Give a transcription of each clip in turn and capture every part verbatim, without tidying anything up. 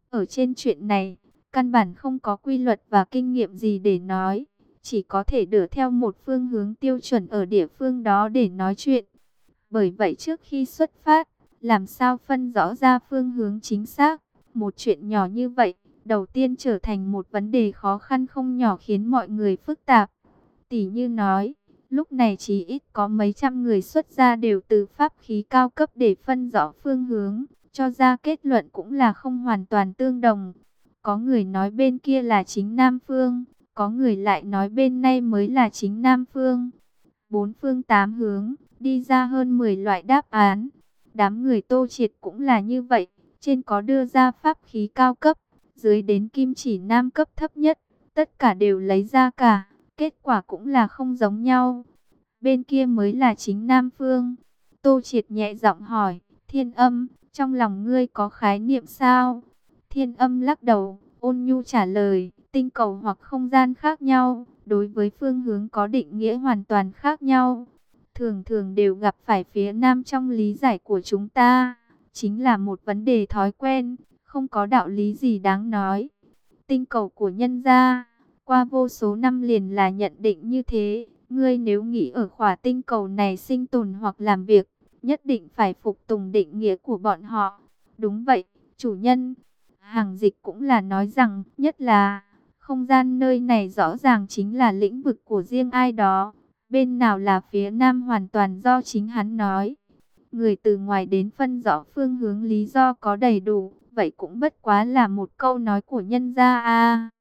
Ở trên chuyện này, căn bản không có quy luật và kinh nghiệm gì để nói, chỉ có thể dựa theo một phương hướng tiêu chuẩn ở địa phương đó để nói chuyện. Bởi vậy trước khi xuất phát, làm sao phân rõ ra phương hướng chính xác, một chuyện nhỏ như vậy, đầu tiên trở thành một vấn đề khó khăn không nhỏ khiến mọi người phức tạp. Tỷ như nói, lúc này chỉ ít có mấy trăm người xuất gia đều từ pháp khí cao cấp để phân rõ phương hướng, cho ra kết luận cũng là không hoàn toàn tương đồng. Có người nói bên kia là chính Nam Phương, có người lại nói bên này mới là chính Nam Phương. Bốn phương tám hướng, đi ra hơn mười loại đáp án. Đám người Tô Triệt cũng là như vậy, trên có đưa ra pháp khí cao cấp, dưới đến kim chỉ nam cấp thấp nhất, tất cả đều lấy ra cả, kết quả cũng là không giống nhau. Bên kia mới là chính Nam Phương. Tô Triệt nhẹ giọng hỏi, Thiên Âm, trong lòng ngươi có khái niệm sao? Thiên Âm lắc đầu, ôn nhu trả lời, tinh cầu hoặc không gian khác nhau, đối với phương hướng có định nghĩa hoàn toàn khác nhau. Thường thường đều gặp phải phía nam trong lý giải của chúng ta, chính là một vấn đề thói quen, không có đạo lý gì đáng nói. Tinh cầu của nhân gia, qua vô số năm liền là nhận định như thế, ngươi nếu nghĩ ở khỏa tinh cầu này sinh tồn hoặc làm việc, nhất định phải phục tùng định nghĩa của bọn họ. Đúng vậy, chủ nhân. Hàng Dịch cũng là nói rằng, nhất là không gian nơi này rõ ràng chính là lĩnh vực của riêng ai đó. Bên nào là phía nam hoàn toàn do chính hắn nói. Người từ ngoài đến phân rõ phương hướng lý do có đầy đủ, vậy cũng bất quá là một câu nói của nhân gia a.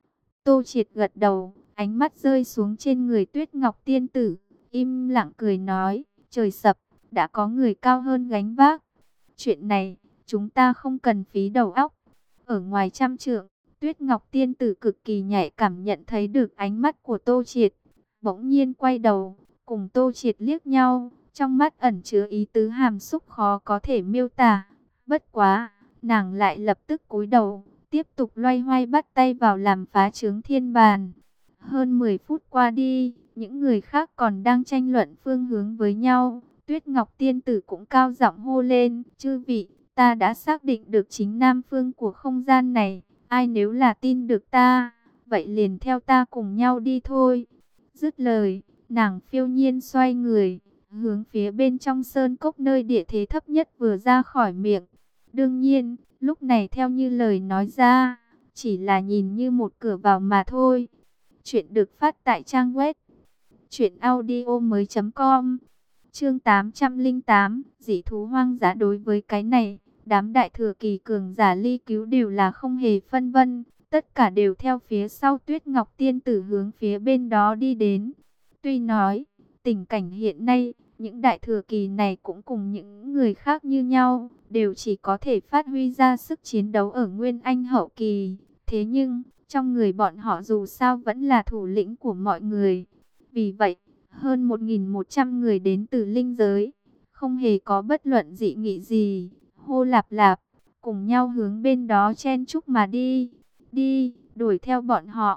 Tô Triệt gật đầu, ánh mắt rơi xuống trên người Tuyết Ngọc tiên tử, im lặng cười nói, trời sập, đã có người cao hơn gánh vác. Chuyện này, chúng ta không cần phí đầu óc. Ở ngoài trăm trượng, Tuyết Ngọc tiên tử cực kỳ nhạy cảm nhận thấy được ánh mắt của Tô Triệt. Bỗng nhiên quay đầu, cùng Tô Triệt liếc nhau, trong mắt ẩn chứa ý tứ hàm xúc khó có thể miêu tả. Bất quá, nàng lại lập tức cúi đầu, tiếp tục loay hoay bắt tay vào làm phá trướng thiên bàn. Hơn mười phút qua đi, những người khác còn đang tranh luận phương hướng với nhau. Tuyết Ngọc tiên tử cũng cao giọng hô lên, chư vị, ta đã xác định được chính nam phương của không gian này. Ai nếu là tin được ta, vậy liền theo ta cùng nhau đi thôi. Dứt lời, nàng phiêu nhiên xoay người, hướng phía bên trong sơn cốc nơi địa thế thấp nhất vừa ra khỏi miệng. Đương nhiên, lúc này theo như lời nói ra, chỉ là nhìn như một cửa vào mà thôi. Chuyện được phát tại trang web truyện audio mới chấm com. Chương tám trăm lẻ tám, dị thú hoang dã. Đối với cái này, đám đại thừa kỳ cường giả ly cứu đều là không hề phân vân, tất cả đều theo phía sau Tuyết Ngọc tiên tử hướng phía bên đó đi đến. Tuy nói, tình cảnh hiện nay, những đại thừa kỳ này cũng cùng những người khác như nhau, đều chỉ có thể phát huy ra sức chiến đấu ở Nguyên Anh hậu kỳ. Thế nhưng, trong người bọn họ dù sao vẫn là thủ lĩnh của mọi người. Vì vậy, hơn một nghìn một trăm người đến từ linh giới, không hề có bất luận dị nghị gì, hô lạp lạp, cùng nhau hướng bên đó chen chúc mà đi. Đi, đuổi theo bọn họ.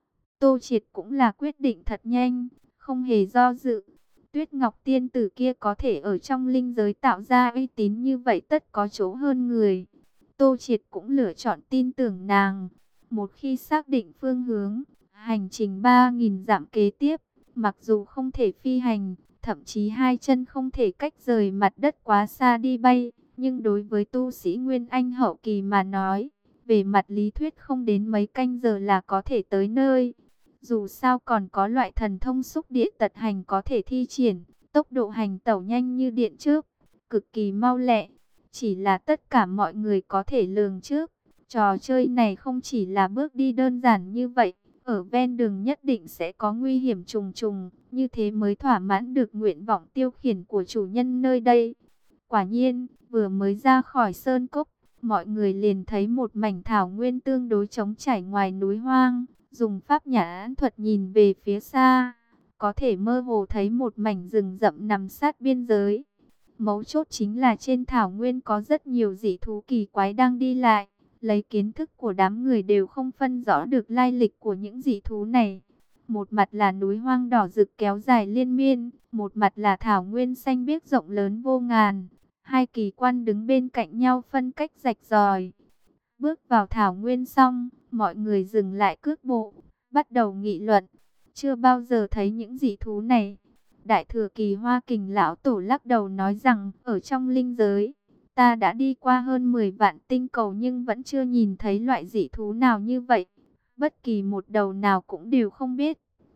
Tô Triệt cũng là quyết định thật nhanh, không hề do dự. Tuyết Ngọc tiên tử kia có thể ở trong linh giới tạo ra uy tín như vậy tất có chỗ hơn người. Tô Triệt cũng lựa chọn tin tưởng nàng. Một khi xác định phương hướng, hành trình ba nghìn dặm kế tiếp, mặc dù không thể phi hành, thậm chí hai chân không thể cách rời mặt đất quá xa đi bay, nhưng đối với tu sĩ Nguyên Anh hậu kỳ mà nói, về mặt lý thuyết không đến mấy canh giờ là có thể tới nơi. Dù sao còn có loại thần thông xúc địa tật hành có thể thi triển, tốc độ hành tẩu nhanh như điện chớp, cực kỳ mau lẹ. Chỉ là tất cả mọi người có thể lường trước, trò chơi này không chỉ là bước đi đơn giản như vậy, ở ven đường nhất định sẽ có nguy hiểm trùng trùng, như thế mới thỏa mãn được nguyện vọng tiêu khiển của chủ nhân nơi đây. Quả nhiên, vừa mới ra khỏi sơn cốc, mọi người liền thấy một mảnh thảo nguyên tương đối trống trải ngoài núi hoang. Dùng pháp nhãn thuật nhìn về phía xa, có thể mơ hồ thấy một mảnh rừng rậm nằm sát biên giới. Mấu chốt chính là trên thảo nguyên có rất nhiều dị thú kỳ quái đang đi lại. Lấy kiến thức của đám người đều không phân rõ được lai lịch của những dị thú này. Một mặt là núi hoang đỏ rực kéo dài liên miên, một mặt là thảo nguyên xanh biếc rộng lớn vô ngàn. Hai kỳ quan đứng bên cạnh nhau phân cách rạch ròi. Bước vào thảo nguyên xong, mọi người dừng lại cước bộ, bắt đầu nghị luận. Chưa bao giờ thấy những dị thú này. Đại thừa kỳ Hoa Kình lão tổ lắc đầu nói rằng, ở trong linh giới, ta đã đi qua hơn mười vạn tinh cầu nhưng vẫn chưa nhìn thấy loại dị thú nào như vậy. Bất kỳ một đầu nào cũng đều không biết.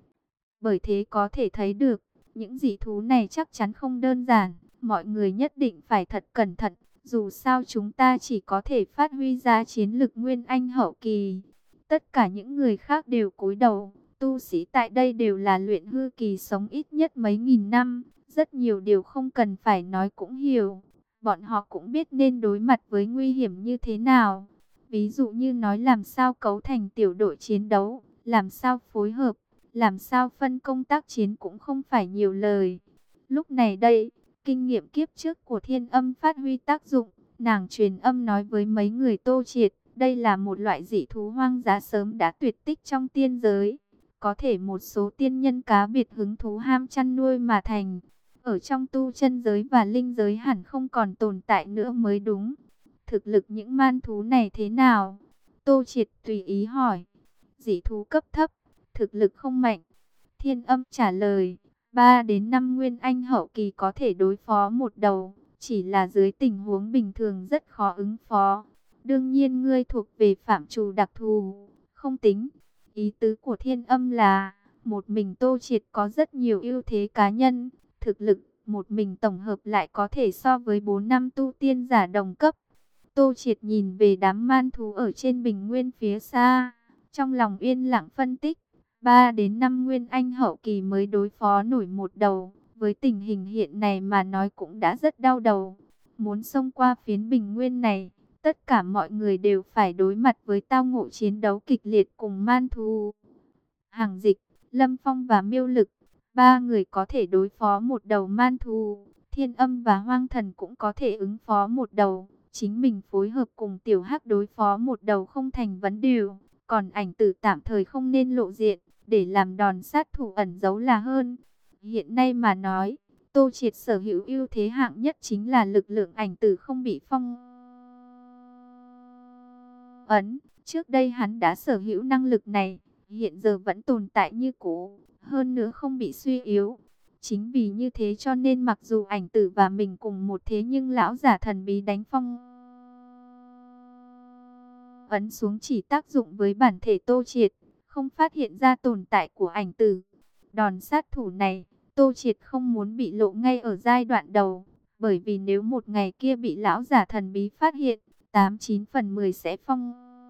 Bởi thế có thể thấy được, những dị thú này chắc chắn không đơn giản. Mọi người nhất định phải thật cẩn thận. Dù sao chúng ta chỉ có thể phát huy ra chiến lực nguyên anh hậu kỳ. Tất cả những người khác đều cúi đầu. Tu sĩ tại đây đều là luyện hư kỳ sống ít nhất mấy nghìn năm. Rất nhiều điều không cần phải nói cũng hiểu. Bọn họ cũng biết nên đối mặt với nguy hiểm như thế nào. Ví dụ như nói làm sao cấu thành tiểu đội chiến đấu, làm sao phối hợp, làm sao phân công tác chiến cũng không phải nhiều lời. Lúc này đây, kinh nghiệm kiếp trước của Thiên Âm phát huy tác dụng, nàng truyền âm nói với mấy người Tô Triệt, đây là một loại dị thú hoang dã sớm đã tuyệt tích trong tiên giới. Có thể một số tiên nhân cá biệt hứng thú ham chăn nuôi mà thành. Ở trong tu chân giới và linh giới hẳn không còn tồn tại nữa mới đúng. Thực lực những man thú này thế nào? Tô Triệt tùy ý hỏi. Dị thú cấp thấp, thực lực không mạnh. Thiên Âm trả lời, ba đến năm nguyên anh hậu kỳ có thể đối phó một đầu, chỉ là dưới tình huống bình thường rất khó ứng phó. Đương nhiên ngươi thuộc về phạm trù đặc thù, không tính. Ý tứ của Thiên Âm là, một mình Tô Triệt có rất nhiều ưu thế cá nhân, thực lực một mình tổng hợp lại có thể so với bốn năm tu tiên giả đồng cấp. Tô Triệt nhìn về đám man thú ở trên bình nguyên phía xa, trong lòng yên lặng phân tích, ba đến năm nguyên anh hậu kỳ mới đối phó nổi một đầu, với tình hình hiện này mà nói cũng đã rất đau đầu. Muốn xông qua phiến bình nguyên này, tất cả mọi người đều phải đối mặt với tao ngộ chiến đấu kịch liệt cùng man thú. Hàng Dịch, Lâm Phong và Miêu Lực, ba người có thể đối phó một đầu man thú. Thiên Âm và Hoang Thần cũng có thể ứng phó một đầu. Chính mình phối hợp cùng Tiểu Hắc đối phó một đầu không thành vấn đề. Còn Ảnh Tử tạm thời không nên lộ diện, để làm đòn sát thủ ẩn giấu là hơn. Hiện nay mà nói, Tô Triệt sở hữu ưu thế hạng nhất chính là lực lượng Ảnh Tử không bị phong ấn. Trước đây hắn đã sở hữu năng lực này, hiện giờ vẫn tồn tại như cũ, hơn nữa không bị suy yếu. Chính vì như thế cho nên mặc dù Ảnh Tử và mình cùng một thế nhưng lão giả thần bí đánh phong ấn xuống chỉ tác dụng với bản thể Tô Triệt, không phát hiện ra tồn tại của Ảnh Tử. Đòn sát thủ này, Tô Triệt không muốn bị lộ ngay ở giai đoạn đầu, bởi vì nếu một ngày kia bị lão giả thần bí phát hiện, tám chín phần mười sẽ phong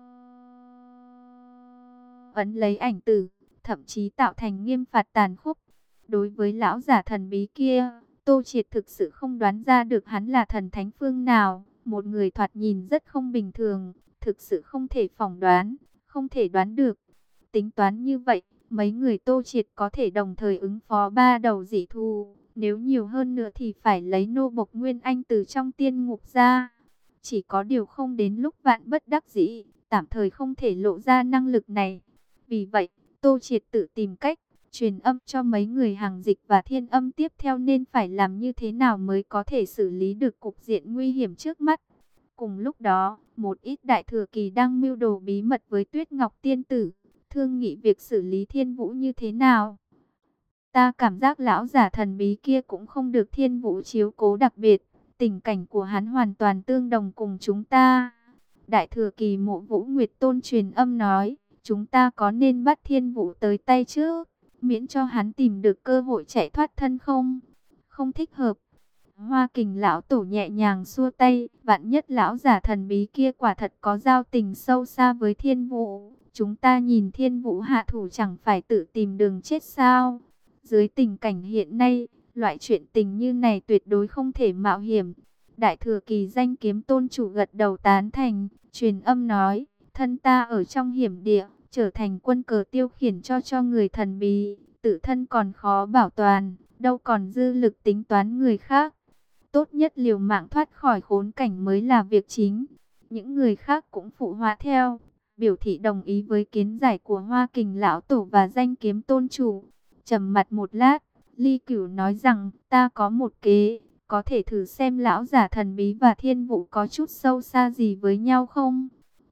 ấn lấy Ảnh Tử, thậm chí tạo thành nghiêm phạt tàn khốc. Đối với lão giả thần bí kia, Tô Triệt thực sự không đoán ra được hắn là thần thánh phương nào, một người thoạt nhìn rất không bình thường, thực sự không thể phỏng đoán, không thể đoán được. Tính toán như vậy, mấy người Tô Triệt có thể đồng thời ứng phó ba đầu dị thú, nếu nhiều hơn nữa thì phải lấy nô bộc Nguyên Anh từ trong tiên ngục ra. Chỉ có điều không đến lúc vạn bất đắc dĩ, tạm thời không thể lộ ra năng lực này. Vì vậy, Tô Triệt tự tìm cách truyền âm cho mấy người Hàng Dịch và Thiên Âm tiếp theo nên phải làm như thế nào mới có thể xử lý được cục diện nguy hiểm trước mắt. Cùng lúc đó, một ít đại thừa kỳ đang mưu đồ bí mật với Tuyết Ngọc Tiên Tử, thương nghị việc xử lý Thiên Vũ như thế nào. Ta cảm giác lão giả thần bí kia cũng không được Thiên Vũ chiếu cố đặc biệt, tình cảnh của hắn hoàn toàn tương đồng cùng chúng ta. Đại thừa kỳ Mộ Vũ Nguyệt Tôn truyền âm nói, chúng ta có nên bắt Thiên Vũ tới tay trước, miễn cho hắn tìm được cơ hội chạy thoát thân không? Không thích hợp. Hoa Kình lão tổ nhẹ nhàng xua tay, vạn nhất lão giả thần bí kia quả thật có giao tình sâu xa với Thiên Vũ, chúng ta nhìn Thiên Vũ hạ thủ chẳng phải tự tìm đường chết sao? Dưới tình cảnh hiện nay, loại chuyện tình như này tuyệt đối không thể mạo hiểm. Đại thừa kỳ Danh Kiếm Tôn chủ gật đầu tán thành, truyền âm nói, thân ta ở trong hiểm địa, trở thành quân cờ tiêu khiển cho cho người thần bí, tự thân còn khó bảo toàn, đâu còn dư lực tính toán người khác. Tốt nhất liều mạng thoát khỏi khốn cảnh mới là việc chính. Những người khác cũng phụ họa theo, biểu thị đồng ý với kiến giải của Hoa Kình lão tổ và Danh Kiếm Tôn chủ. Trầm mặt một lát, Ly Cửu nói rằng, ta có một kế, có thể thử xem lão giả thần bí và Thiên Vũ có chút sâu xa gì với nhau không?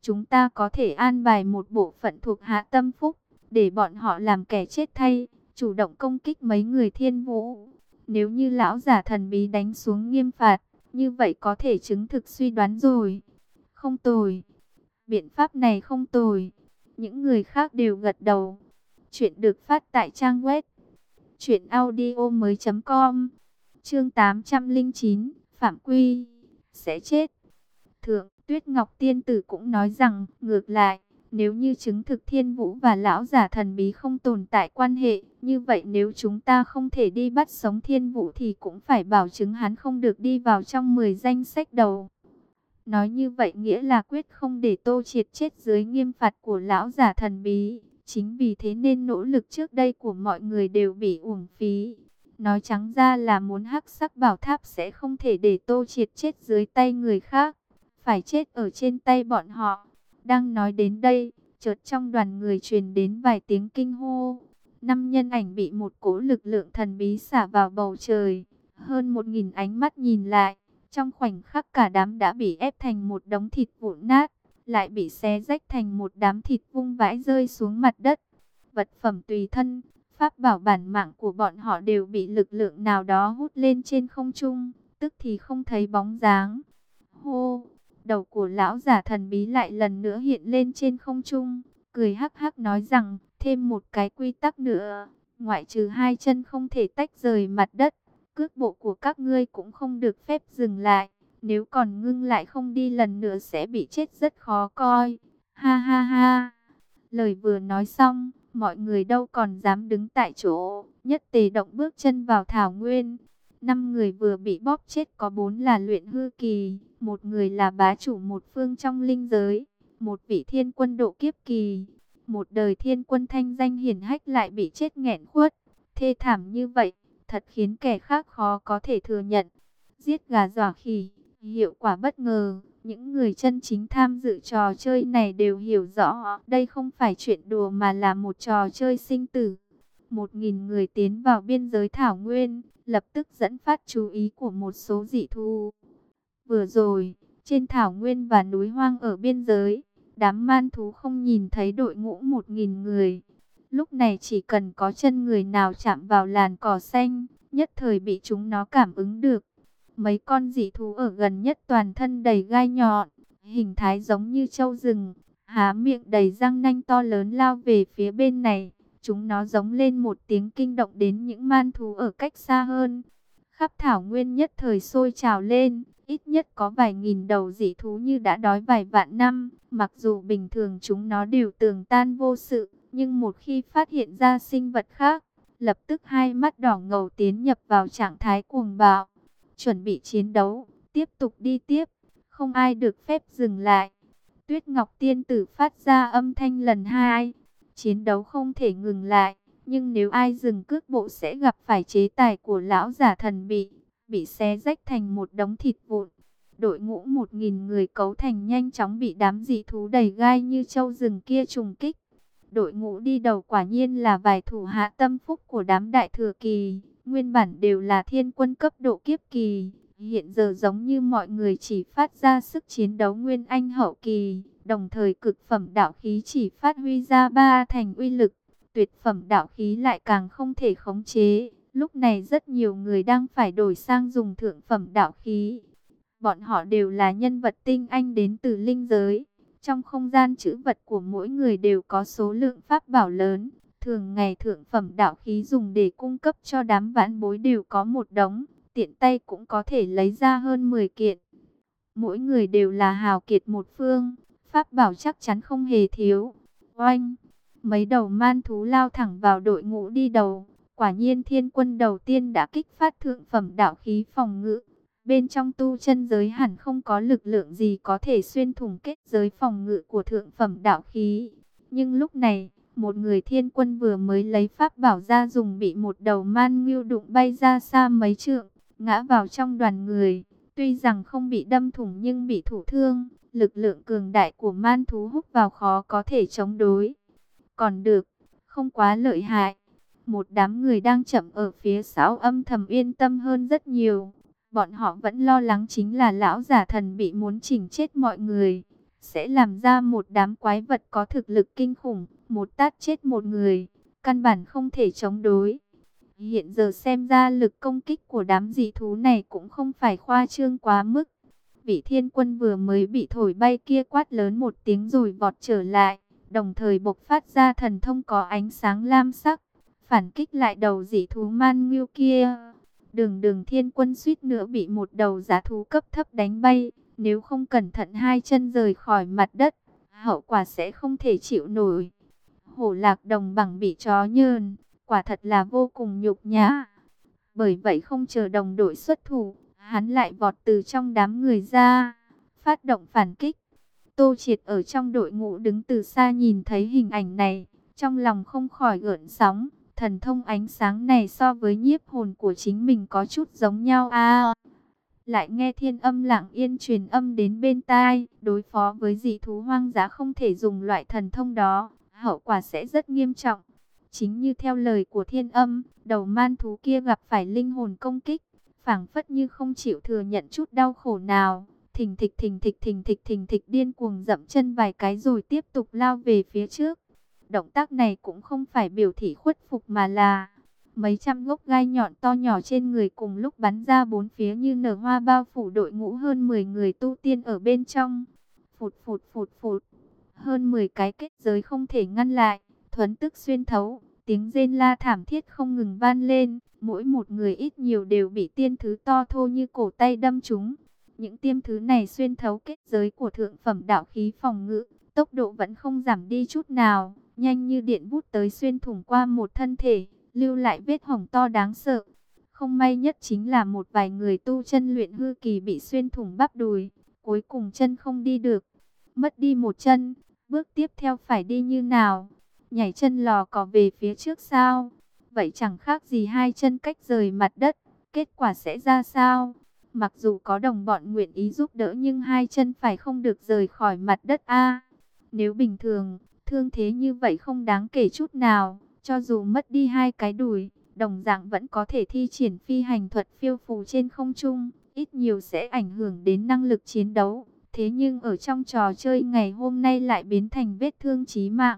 chúng ta có thể an bài một bộ phận thuộc hạ tâm phúc, để bọn họ làm kẻ chết thay, chủ động công kích mấy người Thiên Vũ. Nếu như lão giả thần bí đánh xuống nghiêm phạt, như vậy có thể chứng thực suy đoán rồi. Không tồi, biện pháp này không tồi. Những người khác đều gật đầu. Chuyện được phát tại trang web truyện audio mới chấm com. Chương tám trăm lẻ chín, Phạm Quy sẽ chết. Thượng Tuyết Ngọc Tiên Tử cũng nói rằng, ngược lại, nếu như chứng thực Thiên Vũ và lão giả thần bí không tồn tại quan hệ, như vậy nếu chúng ta không thể đi bắt sống Thiên Vũ thì cũng phải bảo chứng hắn không được đi vào trong mười danh sách đầu. Nói như vậy nghĩa là quyết không để Tô Triệt chết dưới nghiêm phạt của lão giả thần bí. Chính vì thế nên nỗ lực trước đây của mọi người đều bị uổng phí. Nói trắng ra là muốn hắc sắc bảo tháp sẽ không thể để Tô Triệt chết dưới tay người khác, phải chết ở trên tay bọn họ. Đang nói đến đây, chợt trong đoàn người truyền đến vài tiếng kinh hô. Năm nhân ảnh bị một cỗ lực lượng thần bí xả vào bầu trời. Hơn một nghìn ánh mắt nhìn lại, trong khoảnh khắc cả đám đã bị ép thành một đống thịt vụn nát, lại bị xé rách thành một đám thịt vung vãi rơi xuống mặt đất. Vật phẩm tùy thân, pháp bảo bản mạng của bọn họ đều bị lực lượng nào đó hút lên trên không trung, tức thì không thấy bóng dáng. Hô! Đầu của lão giả thần bí lại lần nữa hiện lên trên không trung, cười hắc hắc nói rằng, thêm một cái quy tắc nữa, ngoại trừ hai chân không thể tách rời mặt đất, cước bộ của các ngươi cũng không được phép dừng lại, nếu còn ngưng lại không đi lần nữa sẽ bị chết rất khó coi. Ha ha ha! Lời vừa nói xong, mọi người đâu còn dám đứng tại chỗ, nhất tề động bước chân vào thảo nguyên. Năm người vừa bị bóp chết có bốn là luyện hư kỳ, một người là bá chủ một phương trong linh giới, một vị thiên quân độ kiếp kỳ, một đời thiên quân thanh danh hiển hách lại bị chết nghẹn khuất. Thê thảm như vậy, thật khiến kẻ khác khó có thể thừa nhận. Giết gà dọa khỉ, hiệu quả bất ngờ. Những người chân chính tham dự trò chơi này đều hiểu rõ, đây không phải chuyện đùa mà là một trò chơi sinh tử. Một nghìn người tiến vào biên giới thảo nguyên, lập tức dẫn phát chú ý của một số dị thú. Vừa rồi, trên thảo nguyên và núi hoang ở biên giới, đám man thú không nhìn thấy đội ngũ một nghìn người. Lúc này chỉ cần có chân người nào chạm vào làn cỏ xanh, nhất thời bị chúng nó cảm ứng được. Mấy con dị thú ở gần nhất toàn thân đầy gai nhọn, hình thái giống như trâu rừng, há miệng đầy răng nanh to lớn lao về phía bên này. Chúng nó giống lên một tiếng kinh động đến những man thú ở cách xa hơn. Khắp thảo nguyên nhất thời sôi trào lên, ít nhất có vài nghìn đầu dị thú như đã đói vài vạn năm. Mặc dù bình thường chúng nó đều tường tan vô sự, nhưng một khi phát hiện ra sinh vật khác, lập tức hai mắt đỏ ngầu tiến nhập vào trạng thái cuồng bạo. Chuẩn bị chiến đấu, tiếp tục đi tiếp, không ai được phép dừng lại. Tuyết Ngọc Tiên Tử phát ra âm thanh lần hai. Chiến đấu không thể ngừng lại, nhưng nếu ai dừng cước bộ sẽ gặp phải chế tài của lão giả thần bị, bị xé rách thành một đống thịt vụn. Đội ngũ một nghìn người cấu thành nhanh chóng bị đám dị thú đầy gai như trâu rừng kia trùng kích. Đội ngũ đi đầu quả nhiên là vài thủ hạ tâm phúc của đám đại thừa kỳ, nguyên bản đều là thiên quân cấp độ kiếp kỳ. Hiện giờ giống như mọi người chỉ phát ra sức chiến đấu nguyên anh hậu kỳ, đồng thời cực phẩm đạo khí chỉ phát huy ra ba thành uy lực, tuyệt phẩm đạo khí lại càng không thể khống chế. Lúc này rất nhiều người đang phải đổi sang dùng thượng phẩm đạo khí. Bọn họ đều là nhân vật tinh anh đến từ linh giới. Trong không gian trữ vật của mỗi người đều có số lượng pháp bảo lớn. Thường ngày thượng phẩm đạo khí dùng để cung cấp cho đám vãn bối đều có một đống, tiện tay cũng có thể lấy ra hơn mười kiện. Mỗi người đều là hào kiệt một phương, pháp bảo chắc chắn không hề thiếu. Oanh! Mấy đầu man thú lao thẳng vào đội ngũ đi đầu. Quả nhiên thiên quân đầu tiên đã kích phát thượng phẩm đạo khí phòng ngự. Bên trong tu chân giới hẳn không có lực lượng gì có thể xuyên thủng kết giới phòng ngự của thượng phẩm đạo khí. Nhưng lúc này, một người thiên quân vừa mới lấy pháp bảo ra dùng bị một đầu man ngưu đụng bay ra xa mấy trượng, ngã vào trong đoàn người. Tuy rằng không bị đâm thủng nhưng bị thụ thương, lực lượng cường đại của man thú hút vào khó có thể chống đối. Còn được, không quá lợi hại. Một đám người đang chậm ở phía sau âm thầm yên tâm hơn rất nhiều. Bọn họ vẫn lo lắng chính là lão giả thần bị muốn chỉnh chết mọi người. sẽ làm ra một đám quái vật có thực lực kinh khủng, một tát chết một người, căn bản không thể chống đối. Hiện giờ xem ra lực công kích của đám dị thú này cũng không phải khoa trương quá mức. Vị thiên quân vừa mới bị thổi bay kia quát lớn một tiếng rồi vọt trở lại, đồng thời bộc phát ra thần thông có ánh sáng lam sắc, phản kích lại đầu dị thú man ngưu kia. Đường đường thiên quân suýt nữa bị một đầu giá thú cấp thấp đánh bay, nếu không cẩn thận hai chân rời khỏi mặt đất, hậu quả sẽ không thể chịu nổi. Hổ lạc đồng bằng bị chó nhờn, quả thật là vô cùng nhục nhã. Bởi vậy không chờ đồng đội xuất thủ, hắn lại vọt từ trong đám người ra, phát động phản kích. Tô Triệt ở trong đội ngũ đứng từ xa nhìn thấy hình ảnh này, trong lòng không khỏi gợn sóng. Thần thông ánh sáng này so với nhiếp hồn của chính mình có chút giống nhau à. Lại nghe thiên âm lặng yên truyền âm đến bên tai, đối phó với dị thú hoang dã không thể dùng loại thần thông đó, hậu quả sẽ rất nghiêm trọng. Chính như theo lời của thiên âm, đầu man thú kia gặp phải linh hồn công kích, phảng phất như không chịu thừa nhận chút đau khổ nào, thình thịch thình thịch thình thịch thình thịch điên cuồng dậm chân vài cái rồi tiếp tục lao về phía trước. Động tác này cũng không phải biểu thị khuất phục mà là mấy trăm gốc gai nhọn to nhỏ trên người cùng lúc bắn ra bốn phía như nở hoa bao phủ đội ngũ hơn mười người tu tiên ở bên trong. Phụt phụt phụt phụt, hơn mười cái kết giới không thể ngăn lại, thuấn tức xuyên thấu, tiếng rên la thảm thiết không ngừng vang lên, mỗi một người ít nhiều đều bị tiên thứ to thô như cổ tay đâm trúng. Những tiêm thứ này xuyên thấu kết giới của thượng phẩm đạo khí phòng ngự, tốc độ vẫn không giảm đi chút nào, nhanh như điện vút tới xuyên thủng qua một thân thể, lưu lại vết hổng to đáng sợ. Không may nhất chính là một vài người tu chân luyện hư kỳ bị xuyên thủng bắp đùi, cuối cùng chân không đi được. Mất đi một chân, bước tiếp theo phải đi như nào? Nhảy chân lò cò về phía trước sao? Vậy chẳng khác gì hai chân cách rời mặt đất, kết quả sẽ ra sao? Mặc dù có đồng bọn nguyện ý giúp đỡ nhưng hai chân phải không được rời khỏi mặt đất a. Nếu bình thường, thương thế như vậy không đáng kể chút nào, cho dù mất đi hai cái đùi, đồng dạng vẫn có thể thi triển phi hành thuật phiêu phù trên không trung, ít nhiều sẽ ảnh hưởng đến năng lực chiến đấu. Thế nhưng ở trong trò chơi ngày hôm nay lại biến thành vết thương chí mạng.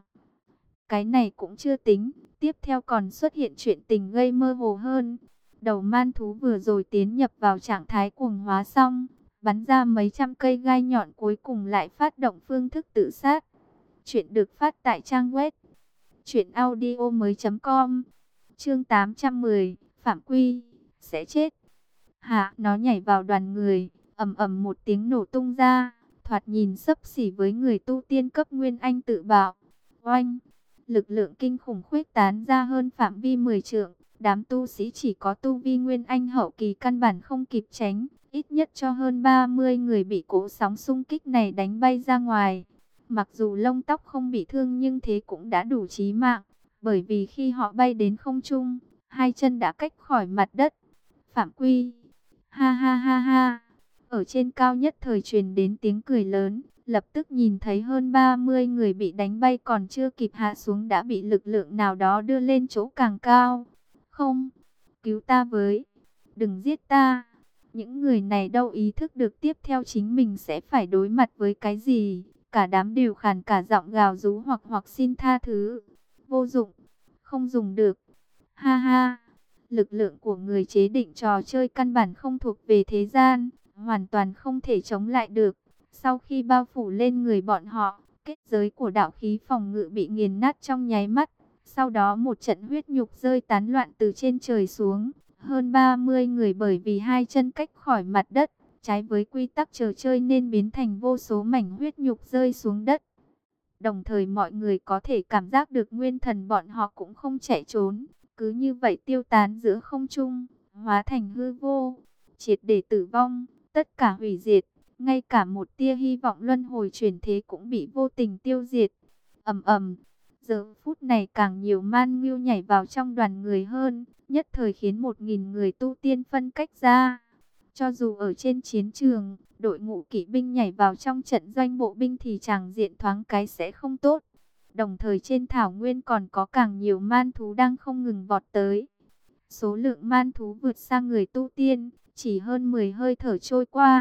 Cái này cũng chưa tính, tiếp theo còn xuất hiện chuyện tình gây mơ hồ hơn. Đầu man thú vừa rồi tiến nhập vào trạng thái cuồng hóa xong, bắn ra mấy trăm cây gai nhọn cuối cùng lại phát động phương thức tự sát. Chuyện được phát tại trang web truyện audio mới chấm com. Chương tám trăm mười, Phạm Quy sẽ chết. Hạ, nó nhảy vào đoàn người, ầm ầm một tiếng nổ tung ra, thoạt nhìn xấp xỉ với người tu tiên cấp nguyên anh tự bạo. Oanh, lực lượng kinh khủng khuếch tán ra hơn phạm vi mười trượng, đám tu sĩ chỉ có tu vi nguyên anh hậu kỳ căn bản không kịp tránh, ít nhất cho hơn ba mươi người bị cỗ sóng xung kích này đánh bay ra ngoài. Mặc dù lông tóc không bị thương nhưng thế cũng đã đủ chí mạng, bởi vì khi họ bay đến không trung, hai chân đã cách khỏi mặt đất. Phạm Quy, ha ha ha ha, ở trên cao nhất thời truyền đến tiếng cười lớn, lập tức nhìn thấy hơn ba mươi người bị đánh bay còn chưa kịp hạ xuống đã bị lực lượng nào đó đưa lên chỗ càng cao. Không, cứu ta với, đừng giết ta. Những người này đâu ý thức được tiếp theo chính mình sẽ phải đối mặt với cái gì. Cả đám đều khàn cả giọng gào rú hoặc hoặc xin tha thứ. Vô dụng, không dùng được. Ha ha, lực lượng của người chế định trò chơi căn bản không thuộc về thế gian, hoàn toàn không thể chống lại được. Sau khi bao phủ lên người bọn họ, kết giới của đạo khí phòng ngự bị nghiền nát trong nháy mắt. Sau đó một trận huyết nhục rơi tán loạn từ trên trời xuống. Hơn ba mươi người bởi vì hai chân cách khỏi mặt đất, trái với quy tắc trò chơi nên biến thành vô số mảnh huyết nhục rơi xuống đất. Đồng thời mọi người có thể cảm giác được nguyên thần bọn họ cũng không chạy trốn, cứ như vậy tiêu tán giữa không trung, hóa thành hư vô, triệt để tử vong, tất cả hủy diệt, ngay cả một tia hy vọng luân hồi chuyển thế cũng bị vô tình tiêu diệt. Ầm ầm, giờ phút này càng nhiều man ngưu nhảy vào trong đoàn người hơn, nhất thời khiến một nghìn người tu tiên phân cách ra. Cho dù ở trên chiến trường, đội ngũ kỵ binh nhảy vào trong trận doanh bộ binh thì tràng diện thoáng cái sẽ không tốt. Đồng thời trên thảo nguyên còn có càng nhiều man thú đang không ngừng vọt tới. Số lượng man thú vượt xa người tu tiên, chỉ hơn mười hơi thở trôi qua,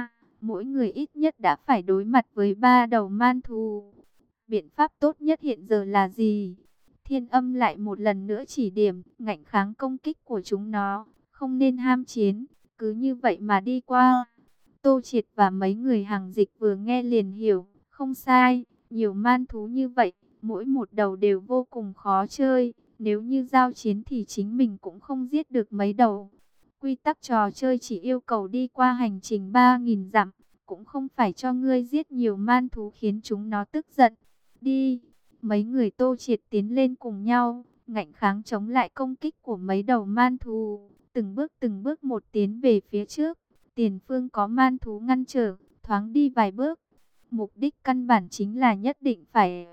mỗi người ít nhất đã phải đối mặt với ba đầu man thú. Biện pháp tốt nhất hiện giờ là gì? Thiên Âm lại một lần nữa chỉ điểm, ngạnh kháng công kích của chúng nó, không nên ham chiến, cứ như vậy mà đi qua. Tô Triệt và mấy người hàng dịch vừa nghe liền hiểu, không sai, nhiều man thú như vậy, mỗi một đầu đều vô cùng khó chơi, nếu như giao chiến thì chính mình cũng không giết được mấy đầu. Quy tắc trò chơi chỉ yêu cầu đi qua hành trình ba nghìn dặm, cũng không phải cho ngươi giết nhiều man thú khiến chúng nó tức giận. Đi, mấy người Tô Triệt tiến lên cùng nhau, ngạnh kháng chống lại công kích của mấy đầu man thú, từng bước từng bước một tiến về phía trước. Tiền phương có man thú ngăn trở, thoáng đi vài bước. Mục đích căn bản chính là nhất định phải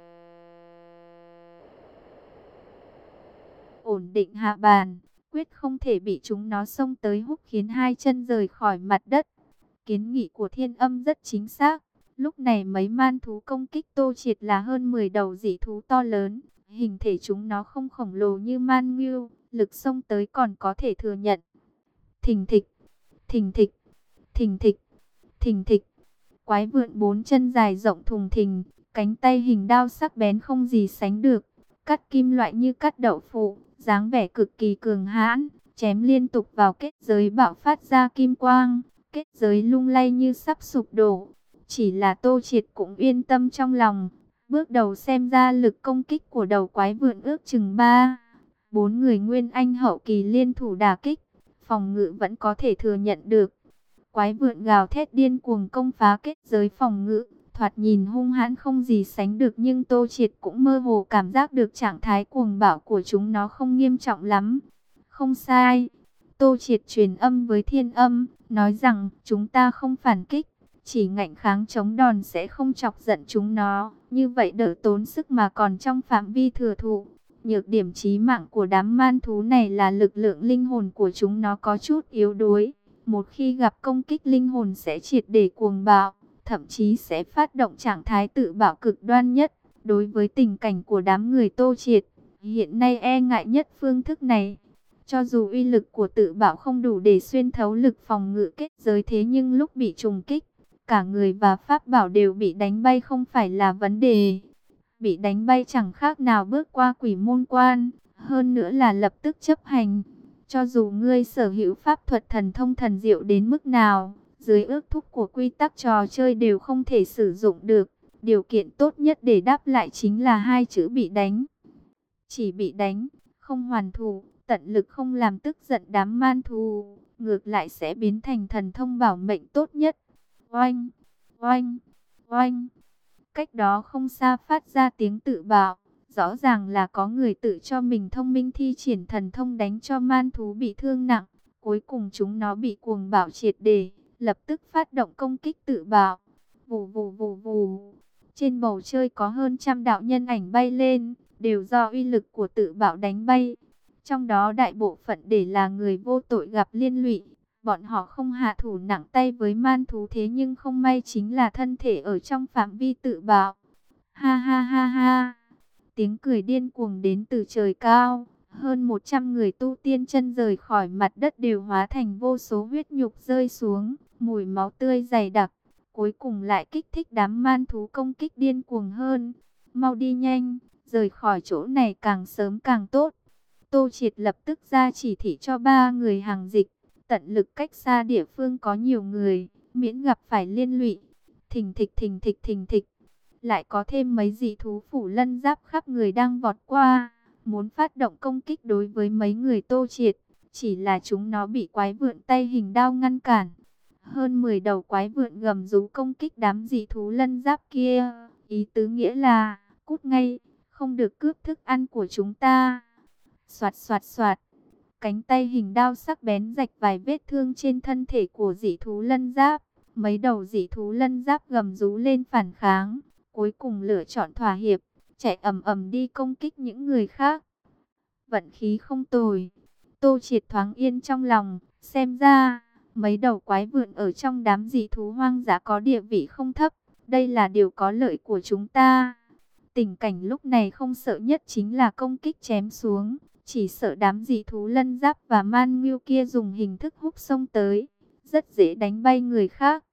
ổn định hạ bàn, quyết không thể bị chúng nó xông tới húc khiến hai chân rời khỏi mặt đất. Kiến nghị của Thiên Âm rất chính xác. Lúc này mấy man thú công kích Tô Triệt là hơn mười đầu dị thú to lớn. Hình thể chúng nó không khổng lồ như man ngưu, lực xông tới còn có thể thừa nhận. Thình thịch, thình thịch, thình thịch, thình thịch. Quái vượn bốn chân dài rộng thùng thình, cánh tay hình đao sắc bén không gì sánh được. Cắt kim loại như cắt đậu phụ, dáng vẻ cực kỳ cường hãn, chém liên tục vào kết giới bạo phát ra kim quang. Kết giới lung lay như sắp sụp đổ. Chỉ là Tô Triệt cũng yên tâm trong lòng. Bước đầu xem ra lực công kích của đầu quái vượn ước chừng ba bốn người nguyên anh hậu kỳ liên thủ đả kích, phòng ngự vẫn có thể thừa nhận được. Quái vượn gào thét điên cuồng công phá kết giới phòng ngự, thoạt nhìn hung hãn không gì sánh được, nhưng Tô Triệt cũng mơ hồ cảm giác được trạng thái cuồng bạo của chúng nó không nghiêm trọng lắm. Không sai. Tô Triệt truyền âm với Thiên Âm, nói rằng chúng ta không phản kích, chỉ ngạnh kháng chống đòn sẽ không chọc giận chúng nó, như vậy đỡ tốn sức mà còn trong phạm vi thừa thụ. Nhược điểm chí mạng của đám man thú này là lực lượng linh hồn của chúng nó có chút yếu đuối. Một khi gặp công kích linh hồn sẽ triệt để cuồng bạo, thậm chí sẽ phát động trạng thái tự bạo cực đoan nhất. Đối với tình cảnh của đám người Tô Triệt, hiện nay e ngại nhất phương thức này. Cho dù uy lực của tự bạo không đủ để xuyên thấu lực phòng ngự kết giới, thế nhưng lúc bị trùng kích, cả người và pháp bảo đều bị đánh bay không phải là vấn đề. Bị đánh bay chẳng khác nào bước qua quỷ môn quan, hơn nữa là lập tức chấp hành. Cho dù ngươi sở hữu pháp thuật thần thông thần diệu đến mức nào, dưới ước thúc của quy tắc trò chơi đều không thể sử dụng được. Điều kiện tốt nhất để đáp lại chính là hai chữ bị đánh. Chỉ bị đánh, không hoàn thủ, tận lực không làm tức giận đám man thú, ngược lại sẽ biến thành thần thông bảo mệnh tốt nhất. Oanh, oanh, oanh. Cách đó không xa phát ra tiếng tự bạo, rõ ràng là có người tự cho mình thông minh thi triển thần thông đánh cho man thú bị thương nặng. Cuối cùng chúng nó bị cuồng bạo triệt để, lập tức phát động công kích tự bạo. Vù vù vù vù. Trên bầu trời có hơn trăm đạo nhân ảnh bay lên, đều do uy lực của tự bạo đánh bay. Trong đó đại bộ phận để là người vô tội gặp liên lụy. Bọn họ không hạ thủ nặng tay với man thú, thế nhưng không may chính là thân thể ở trong phạm vi tự bạo. Ha ha ha ha. Tiếng cười điên cuồng đến từ trời cao. Hơn một trăm người tu tiên chân rời khỏi mặt đất đều hóa thành vô số huyết nhục rơi xuống. Mùi máu tươi dày đặc. Cuối cùng lại kích thích đám man thú công kích điên cuồng hơn. Mau đi nhanh, rời khỏi chỗ này càng sớm càng tốt. Tô Triệt lập tức ra chỉ thị cho ba người hàng dịch. Tận lực cách xa địa phương có nhiều người, miễn gặp phải liên lụy. Thình thịch thình thịch thình thịch. Lại có thêm mấy dị thú phủ lân giáp khắp người đang vọt qua, muốn phát động công kích đối với mấy người Tô Triệt. Chỉ là chúng nó bị quái vượn tay hình đao ngăn cản. Hơn mười đầu quái vượn gầm rú công kích đám dị thú lân giáp kia. Ý tứ nghĩa là, cút ngay, không được cướp thức ăn của chúng ta. Soạt soạt soạt. Cánh tay hình đao sắc bén rạch vài vết thương trên thân thể của dị thú lân giáp. Mấy đầu dị thú lân giáp gầm rú lên phản kháng. Cuối cùng lựa chọn thỏa hiệp, chạy ầm ầm đi công kích những người khác. Vận khí không tồi. Tô Triệt thoáng yên trong lòng. Xem ra, mấy đầu quái vượn ở trong đám dị thú hoang dã có địa vị không thấp. Đây là điều có lợi của chúng ta. Tình cảnh lúc này không sợ nhất chính là công kích chém xuống. Chỉ sợ đám dị thú lân giáp và man ngưu kia dùng hình thức húc xông tới, rất dễ đánh bay người khác.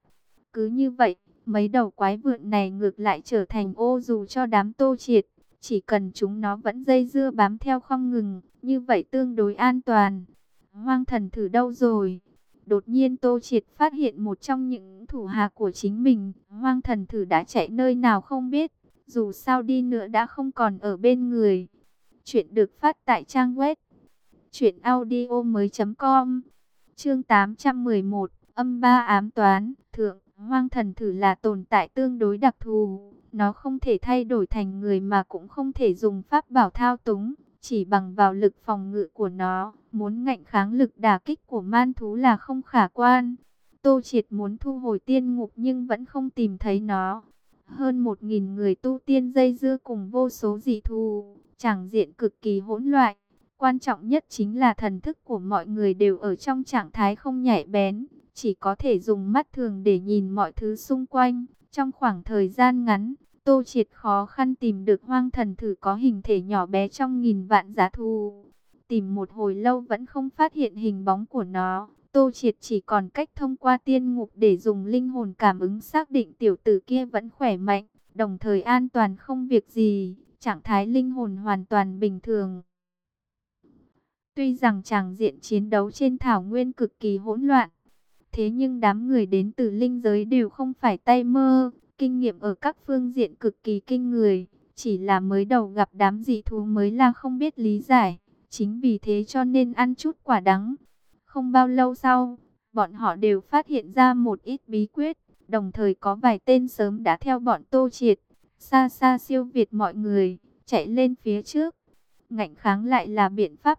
Cứ như vậy, mấy đầu quái vượn này ngược lại trở thành ô dù cho đám Tô Triệt. Chỉ cần chúng nó vẫn dây dưa bám theo không ngừng, như vậy tương đối an toàn. Hoang thần thử đâu rồi? Đột nhiên Tô Triệt phát hiện một trong những thủ hạ của chính mình. Hoang thần thử đã chạy nơi nào không biết. Dù sao đi nữa đã không còn ở bên người. Chuyện được phát tại trang web truyện audio mới.com. Chương tám trăm mười một, âm ba ám toán. Thượng, hoang thần thử là tồn tại tương đối đặc thù. Nó không thể thay đổi thành người mà cũng không thể dùng pháp bảo thao túng. Chỉ bằng vào lực phòng ngự của nó, muốn ngạnh kháng lực đả kích của man thú là không khả quan. Tô Triệt muốn thu hồi tiên ngục nhưng vẫn không tìm thấy nó. Hơn một nghìn người tu tiên dây dưa cùng vô số dị thú, tràng diện cực kỳ hỗn loạn. Quan trọng nhất chính là thần thức của mọi người đều ở trong trạng thái không nhạy bén, chỉ có thể dùng mắt thường để nhìn mọi thứ xung quanh. Trong khoảng thời gian ngắn, Tô Triệt khó khăn tìm được hoang thần thử có hình thể nhỏ bé trong nghìn vạn giá thú. Tìm một hồi lâu vẫn không phát hiện hình bóng của nó. Tô Triệt chỉ còn cách thông qua tiên ngục để dùng linh hồn cảm ứng xác định tiểu tử kia vẫn khỏe mạnh, đồng thời an toàn không việc gì, trạng thái linh hồn hoàn toàn bình thường. Tuy rằng tràng diện chiến đấu trên thảo nguyên cực kỳ hỗn loạn, thế nhưng đám người đến từ linh giới đều không phải tay mơ, kinh nghiệm ở các phương diện cực kỳ kinh người, chỉ là mới đầu gặp đám dị thú mới là không biết lý giải, chính vì thế cho nên ăn chút quả đắng. Không bao lâu sau, bọn họ đều phát hiện ra một ít bí quyết, đồng thời có vài tên sớm đã theo bọn Tô Triệt, xa xa siêu việt mọi người, chạy lên phía trước. Ngạnh kháng lại là biện pháp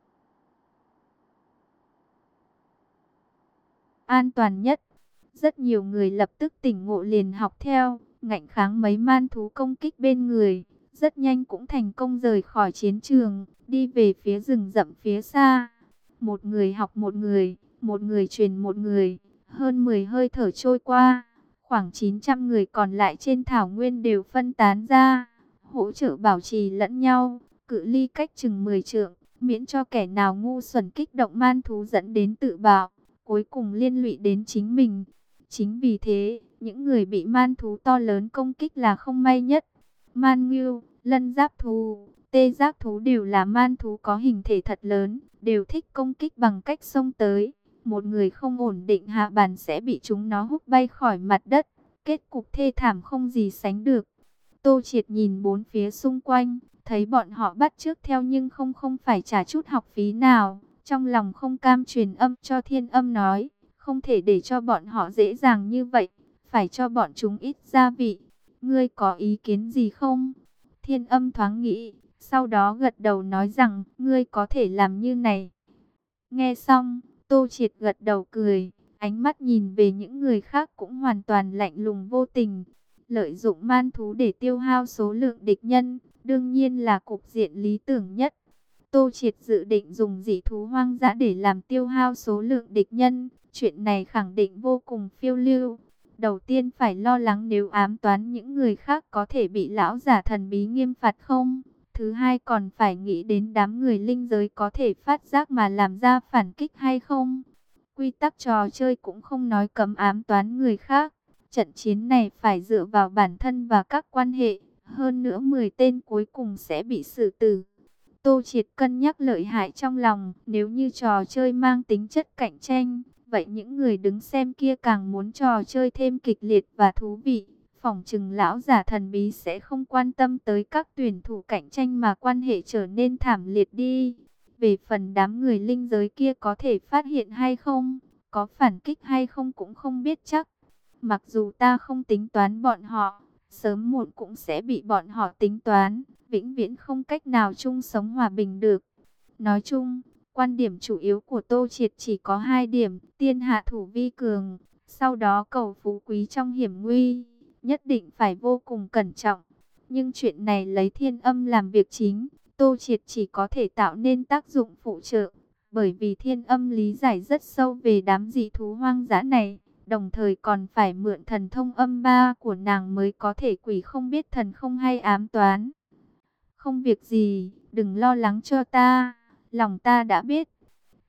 an toàn nhất. Rất nhiều người lập tức tỉnh ngộ liền học theo, ngạnh kháng mấy man thú công kích bên người, rất nhanh cũng thành công rời khỏi chiến trường, đi về phía rừng rậm phía xa. Một người học một người, một người truyền một người, hơn mười hơi thở trôi qua, khoảng chín trăm người còn lại trên thảo nguyên đều phân tán ra, hỗ trợ bảo trì lẫn nhau, cự ly cách chừng mười trượng, miễn cho kẻ nào ngu xuẩn kích động man thú dẫn đến tự bạo, cuối cùng liên lụy đến chính mình. Chính vì thế, những người bị man thú to lớn công kích là không may nhất. Man ngưu, lân giáp thú, tê giác thú đều là man thú có hình thể thật lớn, đều thích công kích bằng cách xông tới. Một người không ổn định hạ bàn sẽ bị chúng nó húc bay khỏi mặt đất. Kết cục thê thảm không gì sánh được. Tô Triệt nhìn bốn phía xung quanh, thấy bọn họ bắt chước theo nhưng không không phải trả chút học phí nào. Trong lòng không cam truyền âm cho Thiên Âm nói, không thể để cho bọn họ dễ dàng như vậy, phải cho bọn chúng ít gia vị. Ngươi có ý kiến gì không? Thiên Âm thoáng nghĩ, sau đó gật đầu nói rằng, ngươi có thể làm như này. Nghe xong, Tô Triệt gật đầu cười, ánh mắt nhìn về những người khác cũng hoàn toàn lạnh lùng vô tình. Lợi dụng man thú để tiêu hao số lượng địch nhân, đương nhiên là cục diện lý tưởng nhất. Tô Triệt dự định dùng dị thú hoang dã để làm tiêu hao số lượng địch nhân. Chuyện này khẳng định vô cùng phiêu lưu. Đầu tiên phải lo lắng nếu ám toán những người khác có thể bị lão giả thần bí nghiêm phạt không. Thứ hai còn phải nghĩ đến đám người linh giới có thể phát giác mà làm ra phản kích hay không. Quy tắc trò chơi cũng không nói cấm ám toán người khác. Trận chiến này phải dựa vào bản thân và các quan hệ. Hơn nữa mười tên cuối cùng sẽ bị xử tử. Tô Triệt cân nhắc lợi hại trong lòng, nếu như trò chơi mang tính chất cạnh tranh, vậy những người đứng xem kia càng muốn trò chơi thêm kịch liệt và thú vị. Phỏng chừng lão giả thần bí sẽ không quan tâm tới các tuyển thủ cạnh tranh mà quan hệ trở nên thảm liệt đi. Về phần đám người linh giới kia có thể phát hiện hay không, có phản kích hay không cũng không biết chắc. Mặc dù ta không tính toán bọn họ, sớm muộn cũng sẽ bị bọn họ tính toán, vĩnh viễn không cách nào chung sống hòa bình được. Nói chung, quan điểm chủ yếu của Tô Triệt chỉ có hai điểm, tiên hạ thủ vi cường, sau đó cầu phú quý trong hiểm nguy, nhất định phải vô cùng cẩn trọng. Nhưng chuyện này lấy Thiên Âm làm việc chính, Tô Triệt chỉ có thể tạo nên tác dụng phụ trợ, bởi vì Thiên Âm lý giải rất sâu về đám dị thú hoang dã này. Đồng thời còn phải mượn thần thông âm ba của nàng mới có thể quỷ không biết thần không hay ám toán. Không việc gì, đừng lo lắng cho ta, lòng ta đã biết.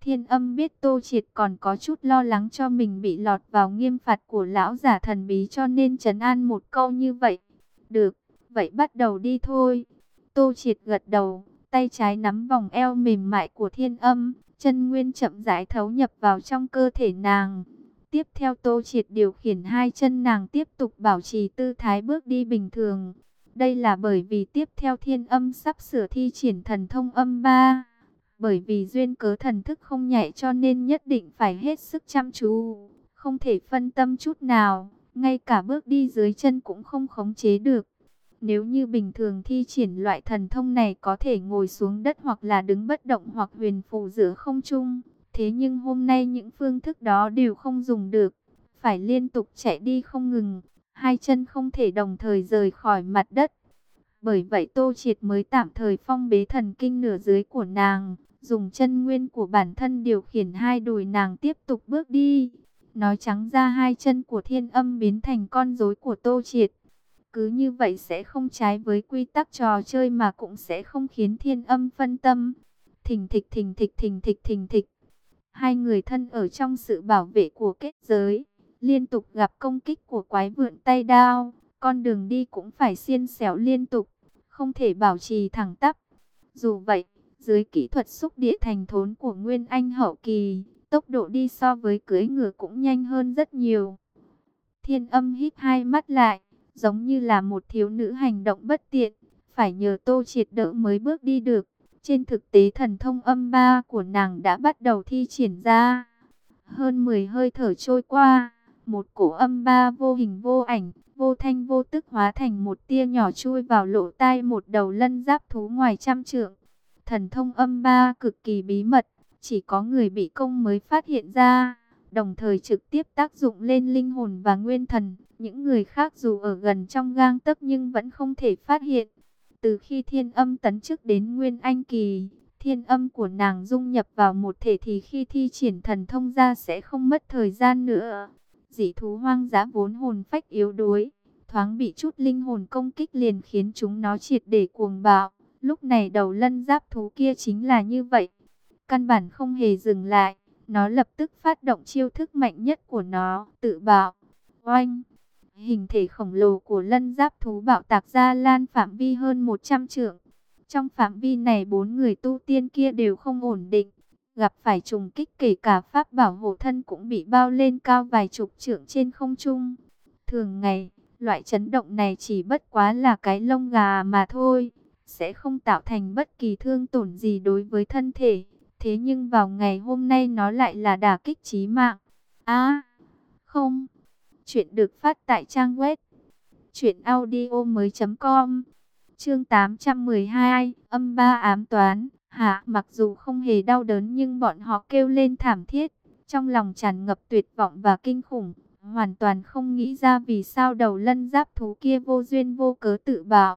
Thiên Âm biết Tô Triệt còn có chút lo lắng cho mình bị lọt vào nghiêm phạt của lão giả thần bí, cho nên trấn an một câu như vậy. Được, vậy bắt đầu đi thôi. Tô Triệt gật đầu, tay trái nắm vòng eo mềm mại của Thiên Âm, chân nguyên chậm rãi thấu nhập vào trong cơ thể nàng. Tiếp theo Tô Triệt điều khiển hai chân nàng tiếp tục bảo trì tư thái bước đi bình thường. Đây là bởi vì tiếp theo Thiên Âm sắp sửa thi triển thần thông âm ba. Bởi vì duyên cớ thần thức không nhạy cho nên nhất định phải hết sức chăm chú, không thể phân tâm chút nào, ngay cả bước đi dưới chân cũng không khống chế được. Nếu như bình thường thi triển loại thần thông này có thể ngồi xuống đất hoặc là đứng bất động hoặc huyền phù giữa không trung. Thế nhưng hôm nay những phương thức đó đều không dùng được, phải liên tục chạy đi không ngừng, hai chân không thể đồng thời rời khỏi mặt đất. Bởi vậy Tô Triệt mới tạm thời phong bế thần kinh nửa dưới của nàng, dùng chân nguyên của bản thân điều khiển hai đùi nàng tiếp tục bước đi. Nói trắng ra hai chân của Thiên Âm biến thành con rối của Tô Triệt. Cứ như vậy sẽ không trái với quy tắc trò chơi mà cũng sẽ không khiến Thiên Âm phân tâm. Thình thịch thình thịch thình thịch thình thịch. Hai người thân ở trong sự bảo vệ của kết giới, liên tục gặp công kích của quái vượn tay đao. Con đường đi cũng phải xiên xẻo liên tục, không thể bảo trì thẳng tắp. Dù vậy, dưới kỹ thuật xúc địa thành thốn của Nguyên Anh hậu kỳ, tốc độ đi so với cưỡi ngựa cũng nhanh hơn rất nhiều. Thiên Âm híp hai mắt lại, giống như là một thiếu nữ hành động bất tiện, phải nhờ Tô Triệt đỡ mới bước đi được. Trên thực tế thần thông âm ba của nàng đã bắt đầu thi triển ra. Hơn mười hơi thở trôi qua, một cổ âm ba vô hình vô ảnh, vô thanh vô tức hóa thành một tia nhỏ chui vào lỗ tai một đầu lân giáp thú ngoài trăm trượng. Thần thông âm ba cực kỳ bí mật, chỉ có người bị công mới phát hiện ra, đồng thời trực tiếp tác dụng lên linh hồn và nguyên thần. Những người khác dù ở gần trong gang tấc nhưng vẫn không thể phát hiện. Từ khi Thiên Âm tấn chức đến Nguyên Anh kỳ, thiên âm của nàng dung nhập vào một thể thì khi thi triển thần thông ra sẽ không mất thời gian nữa. Dị thú hoang dã vốn hồn phách yếu đuối, thoáng bị chút linh hồn công kích liền khiến chúng nó triệt để cuồng bạo. Lúc này đầu lân giáp thú kia chính là như vậy. Căn bản không hề dừng lại, nó lập tức phát động chiêu thức mạnh nhất của nó, tự bạo. Oanh! Hình thể khổng lồ của lân giáp thú bạo tạc ra lan phạm vi hơn một trăm trượng. Trong phạm vi này bốn người tu tiên kia đều không ổn định, gặp phải trùng kích kể cả pháp bảo hộ thân cũng bị bao lên cao vài chục trượng trên không trung. Thường ngày, loại chấn động này chỉ bất quá là cái lông gà mà thôi, sẽ không tạo thành bất kỳ thương tổn gì đối với thân thể. Thế nhưng vào ngày hôm nay nó lại là đả kích chí mạng. À, không. Chuyện được phát tại trang web truyện audio mới chấm com. Chương tám trăm mười hai, âm ba ám toán. Hạ, mặc dù không hề đau đớn nhưng bọn họ kêu lên thảm thiết, trong lòng tràn ngập tuyệt vọng và kinh khủng, hoàn toàn không nghĩ ra vì sao đầu lân giáp thú kia vô duyên vô cớ tự bạo.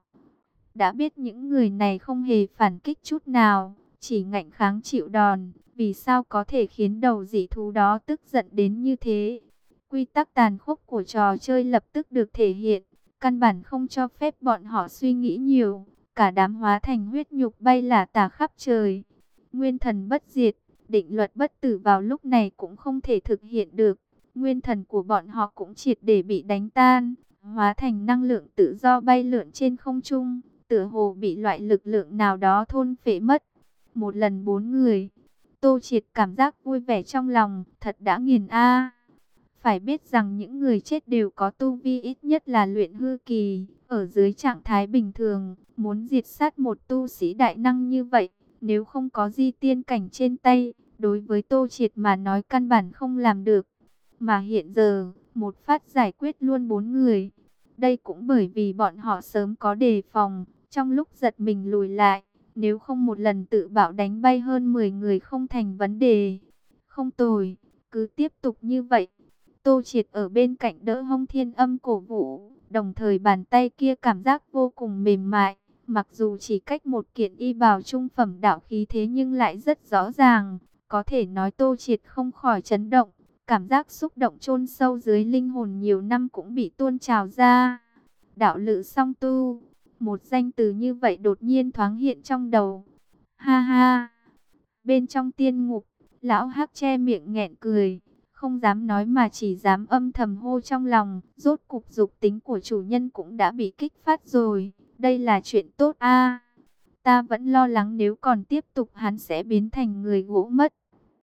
Đã biết những người này không hề phản kích chút nào, chỉ ngạnh kháng chịu đòn, vì sao có thể khiến đầu dị thú đó tức giận đến như thế? Quy tắc tàn khốc của trò chơi lập tức được thể hiện, căn bản không cho phép bọn họ suy nghĩ nhiều, cả đám hóa thành huyết nhục bay lả tả khắp trời. Nguyên thần bất diệt, định luật bất tử vào lúc này cũng không thể thực hiện được, nguyên thần của bọn họ cũng triệt để bị đánh tan, hóa thành năng lượng tự do bay lượn trên không trung, tựa hồ bị loại lực lượng nào đó thôn phệ mất. Một lần bốn người, Tô Triệt cảm giác vui vẻ trong lòng, thật đã nghiền a. Phải biết rằng những người chết đều có tu vi ít nhất là luyện hư kỳ, ở dưới trạng thái bình thường, muốn diệt sát một tu sĩ đại năng như vậy, nếu không có di tiên cảnh trên tay, đối với Tô Triệt mà nói căn bản không làm được. Mà hiện giờ, một phát giải quyết luôn bốn người. Đây cũng bởi vì bọn họ sớm có đề phòng, trong lúc giật mình lùi lại, nếu không một lần tự bạo đánh bay hơn mười người không thành vấn đề. Không tồi, cứ tiếp tục như vậy. Tô Triệt ở bên cạnh đỡ hông Thiên Âm cổ vũ, đồng thời bàn tay kia cảm giác vô cùng mềm mại, mặc dù chỉ cách một kiện y bào trung phẩm đạo khí thế nhưng lại rất rõ ràng, có thể nói Tô Triệt không khỏi chấn động, cảm giác xúc động chôn sâu dưới linh hồn nhiều năm cũng bị tuôn trào ra. Đạo lự song tu, một danh từ như vậy đột nhiên thoáng hiện trong đầu. Ha ha, bên trong tiên ngục, Lão Hắc che miệng nghẹn cười, không dám nói mà chỉ dám âm thầm hô trong lòng, rốt cục dục tính của chủ nhân cũng đã bị kích phát rồi, đây là chuyện tốt a. Ta vẫn lo lắng nếu còn tiếp tục hắn sẽ biến thành người gỗ mất.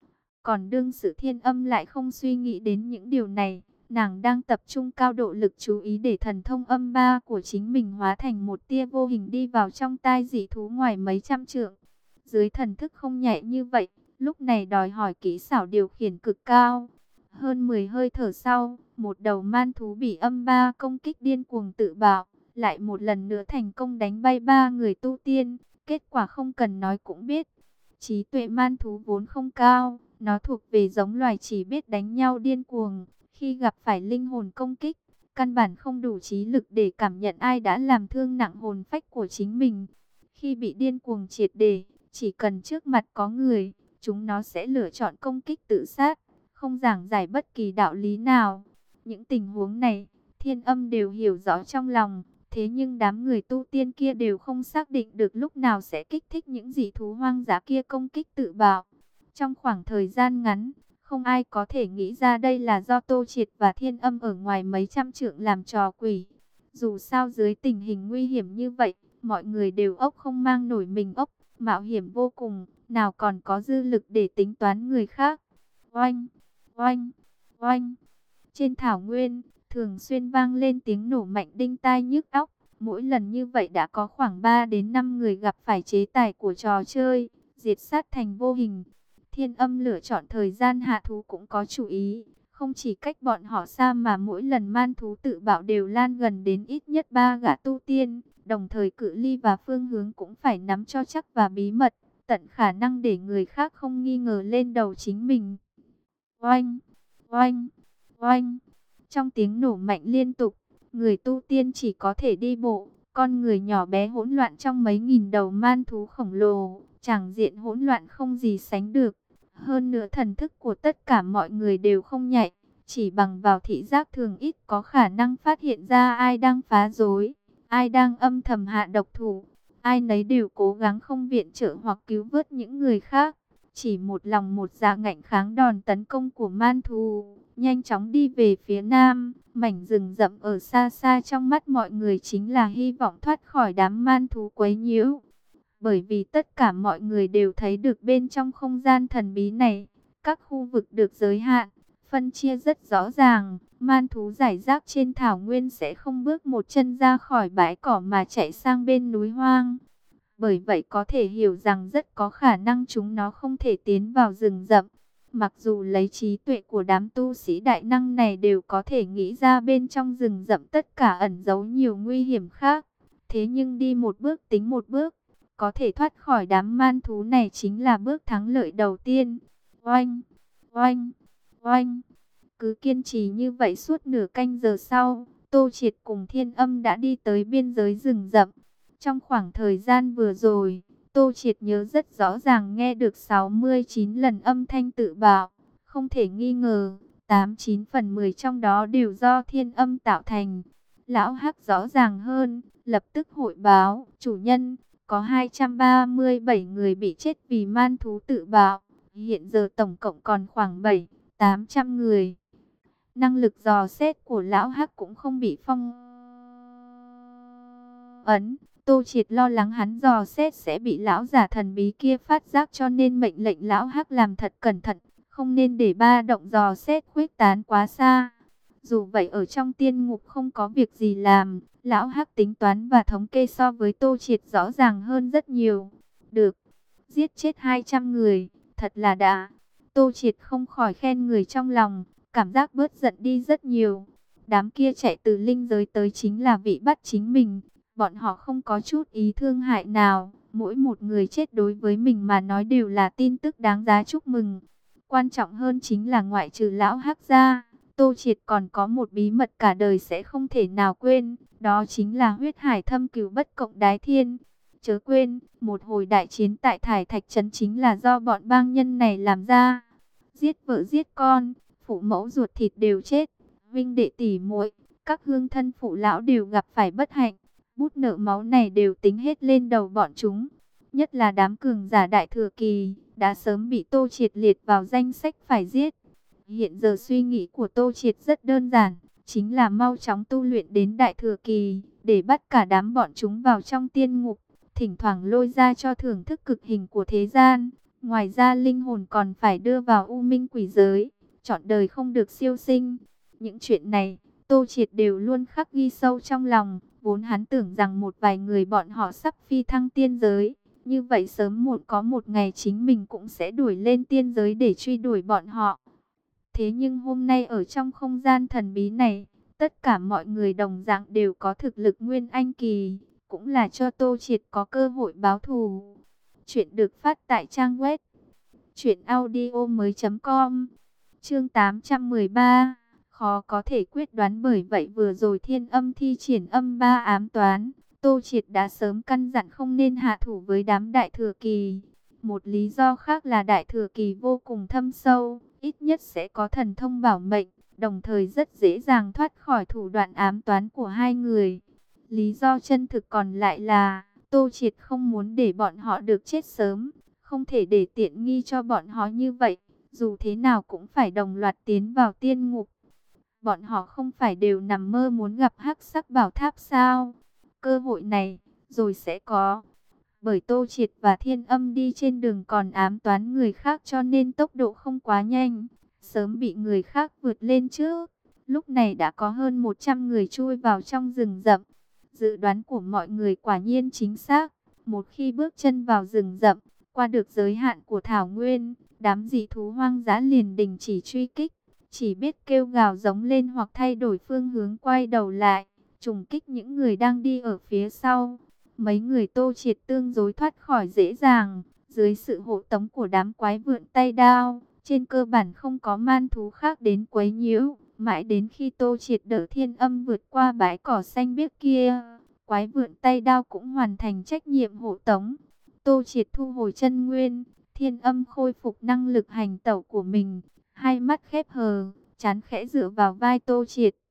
Còn đương sự Thiên Âm lại không suy nghĩ đến những điều này, nàng đang tập trung cao độ lực chú ý để thần thông âm ba của chính mình hóa thành một tia vô hình đi vào trong tai dị thú ngoài mấy trăm trượng. Dưới thần thức không nhẹ như vậy, lúc này đòi hỏi kỹ xảo điều khiển cực cao. Hơn mười hơi thở sau, một đầu man thú bị âm ba công kích điên cuồng tự bạo, lại một lần nữa thành công đánh bay ba người tu tiên. Kết quả không cần nói cũng biết, trí tuệ man thú vốn không cao, nó thuộc về giống loài chỉ biết đánh nhau điên cuồng. Khi gặp phải linh hồn công kích, căn bản không đủ trí lực để cảm nhận ai đã làm thương nặng hồn phách của chính mình. Khi bị điên cuồng triệt để, chỉ cần trước mặt có người, chúng nó sẽ lựa chọn công kích tự sát, không giảng giải bất kỳ đạo lý nào. Những tình huống này, Thiên Âm đều hiểu rõ trong lòng. Thế nhưng đám người tu tiên kia đều không xác định được lúc nào sẽ kích thích những dị thú hoang dã kia công kích tự bạo. Trong khoảng thời gian ngắn, không ai có thể nghĩ ra đây là do Tô Triệt và Thiên Âm ở ngoài mấy trăm trượng làm trò quỷ. Dù sao dưới tình hình nguy hiểm như vậy, mọi người đều ốc không mang nổi mình ốc, mạo hiểm vô cùng, nào còn có dư lực để tính toán người khác. Oanh, oanh, oanh, trên thảo nguyên thường xuyên vang lên tiếng nổ mạnh đinh tai nhức óc. Mỗi lần như vậy đã có khoảng ba đến năm người gặp phải chế tài của trò chơi, diệt sát thành vô hình. Thiên Âm lựa chọn thời gian hạ thú cũng có chú ý, không chỉ cách bọn họ xa mà mỗi lần man thú tự bạo đều lan gần đến ít nhất ba gã tu tiên, đồng thời cự ly và phương hướng cũng phải nắm cho chắc và bí mật, tận khả năng để người khác không nghi ngờ lên đầu chính mình. Oanh, oanh, oanh. Trong tiếng nổ mạnh liên tục, người tu tiên chỉ có thể đi bộ, con người nhỏ bé hỗn loạn trong mấy nghìn đầu man thú khổng lồ, tràng diện hỗn loạn không gì sánh được. Hơn nữa thần thức của tất cả mọi người đều không nhạy, chỉ bằng vào thị giác thường ít có khả năng phát hiện ra ai đang phá rối, ai đang âm thầm hạ độc thủ. Ai nấy đều cố gắng không viện trợ hoặc cứu vớt những người khác, chỉ một lòng một dạ ngạnh kháng đòn tấn công của man thú. Nhanh chóng đi về phía nam, mảnh rừng rậm ở xa xa trong mắt mọi người chính là hy vọng thoát khỏi đám man thú quấy nhiễu. Bởi vì tất cả mọi người đều thấy được bên trong không gian thần bí này, các khu vực được giới hạn, phân chia rất rõ ràng. Man thú rải rác trên thảo nguyên sẽ không bước một chân ra khỏi bãi cỏ mà chạy sang bên núi hoang. Bởi vậy có thể hiểu rằng rất có khả năng chúng nó không thể tiến vào rừng rậm. Mặc dù lấy trí tuệ của đám tu sĩ đại năng này đều có thể nghĩ ra bên trong rừng rậm tất cả ẩn giấu nhiều nguy hiểm khác. Thế nhưng đi một bước tính một bước, có thể thoát khỏi đám man thú này chính là bước thắng lợi đầu tiên. Oanh, oanh, oanh. Cứ kiên trì như vậy suốt nửa canh giờ sau, Tô Triệt cùng Thiên Âm đã đi tới biên giới rừng rậm. Trong khoảng thời gian vừa rồi, Tô Triệt nhớ rất rõ ràng nghe được sáu mươi chín lần âm thanh tự bạo. Không thể nghi ngờ, tám chín phần mười trong đó đều do Thiên Âm tạo thành. Lão Hắc rõ ràng hơn, lập tức hội báo, chủ nhân, có hai trăm ba mươi bảy người bị chết vì man thú tự bạo. Hiện giờ tổng cộng còn khoảng bảy tám trăm người. Năng lực dò xét của Lão Hắc cũng không bị phong ấn. Tô Triệt lo lắng hắn dò xét sẽ bị lão giả thần bí kia phát giác, cho nên mệnh lệnh Lão Hắc làm thật cẩn thận, không nên để ba động dò xét khuếch tán quá xa. Dù vậy ở trong tiên ngục không có việc gì làm, Lão Hắc tính toán và thống kê so với Tô Triệt rõ ràng hơn rất nhiều. Được, giết chết hai trăm người, thật là đã. Tô Triệt không khỏi khen người trong lòng, cảm giác bớt giận đi rất nhiều. Đám kia chạy từ linh giới tới chính là vị bắt chính mình. Bọn họ không có chút ý thương hại nào, mỗi một người chết đối với mình mà nói đều là tin tức đáng giá chúc mừng. Quan trọng hơn chính là ngoại trừ Lão Hắc ra, Tô Triệt còn có một bí mật cả đời sẽ không thể nào quên, đó chính là huyết hải thâm cửu bất cộng đái thiên. Chớ quên, một hồi đại chiến tại Thải Thạch Trấn chính là do bọn bang nhân này làm ra. Giết vợ giết con, phụ mẫu ruột thịt đều chết, vinh đệ tỷ muội, các hương thân phụ lão đều gặp phải bất hạnh. Bút nợ máu này đều tính hết lên đầu bọn chúng. Nhất là đám cường giả đại thừa kỳ, đã sớm bị Tô Triệt liệt vào danh sách phải giết. Hiện giờ suy nghĩ của Tô Triệt rất đơn giản, chính là mau chóng tu luyện đến Đại Thừa Kỳ, để bắt cả đám bọn chúng vào trong tiên ngục, thỉnh thoảng lôi ra cho thưởng thức cực hình của thế gian. Ngoài ra linh hồn còn phải đưa vào U Minh Quỷ giới, trọn đời không được siêu sinh. Những chuyện này, Tô Triệt đều luôn khắc ghi sâu trong lòng, vốn hắn tưởng rằng một vài người bọn họ sắp phi thăng tiên giới. Như vậy sớm muộn có một ngày chính mình cũng sẽ đuổi lên tiên giới để truy đuổi bọn họ. Thế nhưng hôm nay ở trong không gian thần bí này, tất cả mọi người đồng dạng đều có thực lực Nguyên Anh Kỳ, cũng là cho Tô Triệt có cơ hội báo thù. Chuyện được phát tại trang web truyện audio mới chấm com. Chương tám trăm mười ba. Khó có thể quyết đoán, bởi vậy vừa rồi Thiên Âm thi triển âm ba ám toán, Tô Triệt đã sớm căn dặn không nên hạ thủ với đám Đại Thừa Kỳ. Một lý do khác là Đại Thừa Kỳ vô cùng thâm sâu, ít nhất sẽ có thần thông bảo mệnh, đồng thời rất dễ dàng thoát khỏi thủ đoạn ám toán của hai người. Lý do chân thực còn lại là Tô Triệt không muốn để bọn họ được chết sớm, không thể để tiện nghi cho bọn họ như vậy, dù thế nào cũng phải đồng loạt tiến vào tiên ngục. Bọn họ không phải đều nằm mơ muốn gặp Hắc Sắc Bảo Tháp sao? Cơ hội này rồi sẽ có. Bởi Tô Triệt và Thiên Âm đi trên đường còn ám toán người khác, cho nên tốc độ không quá nhanh, sớm bị người khác vượt lên trước. Lúc này đã có hơn một trăm người chui vào trong rừng rậm. Dự đoán của mọi người quả nhiên chính xác. Một khi bước chân vào rừng rậm, qua được giới hạn của thảo nguyên, đám dị thú hoang dã liền đình chỉ truy kích, chỉ biết kêu gào giống lên hoặc thay đổi phương hướng quay đầu lại, trùng kích những người đang đi ở phía sau. Mấy người Tô Triệt tương đối thoát khỏi dễ dàng, dưới sự hộ tống của đám quái vượn tay đao, trên cơ bản không có man thú khác đến quấy nhiễu. Mãi đến khi Tô Triệt đỡ Thiên Âm vượt qua bãi cỏ xanh biếc kia, quái vượn tay đao cũng hoàn thành trách nhiệm hộ tống. Tô Triệt thu hồi chân nguyên, Thiên Âm khôi phục năng lực hành tẩu của mình, hai mắt khép hờ, trán khẽ dựa vào vai Tô Triệt.